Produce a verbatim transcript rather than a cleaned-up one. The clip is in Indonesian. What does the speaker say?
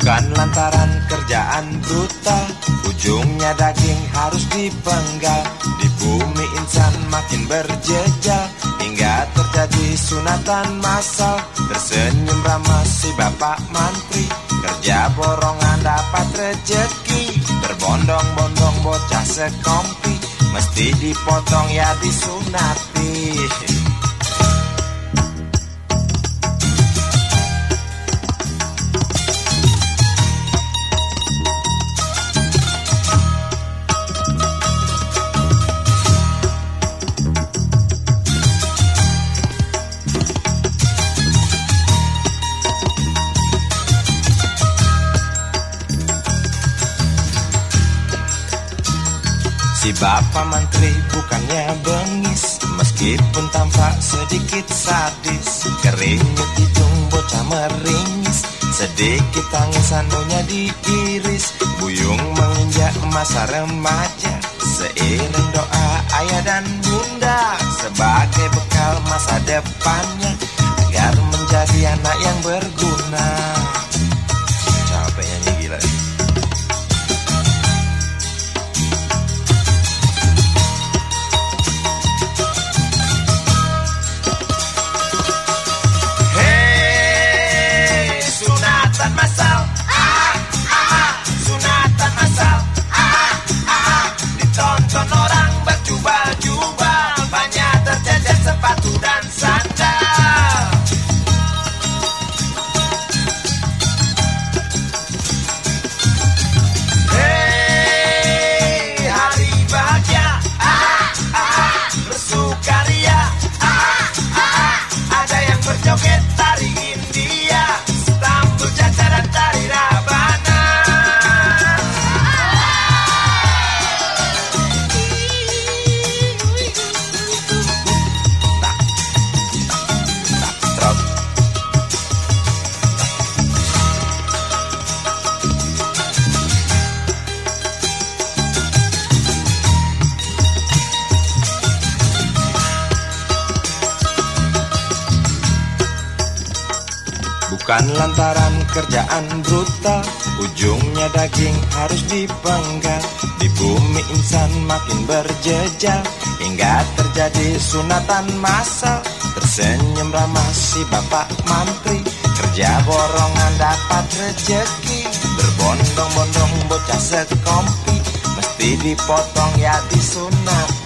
Bukan lantaran kerjaan brutal, ujungnya daging harus dipenggal. Di bumi insan makin berjejal, hingga terjadi sunatan massal. Tersenyum ramah si bapak mantri, kerja borongan dapat rejeki. Berbondong-bondong bocah sekompi, mesti dipotong ya disunati. Si bapak menteri bukannya bengis, meskipun tampak sedikit sadis. Keringet hidung bocah meringis, sedikit tangis sandunya diiris. Buyung menginjak masa remaja, seiring doa ayah dan bunda, sebagai bekal masa depannya, agar menjadi anak yang berguna. Capek nyanyi gila. Joget tari India, Istanbul, Jaca dan tari Rabana. Tak, tak, trot. Bukan lantaran kerjaan brutal, ujungnya daging harus dipenggal. Di bumi insan makin berjejal, hingga terjadi sunatan massal. Tersenyum ramah si bapak mantri, kerja borongan dapat rejeki. Berbondong-bondong bocah sekompi, mesti dipotong ya disunat.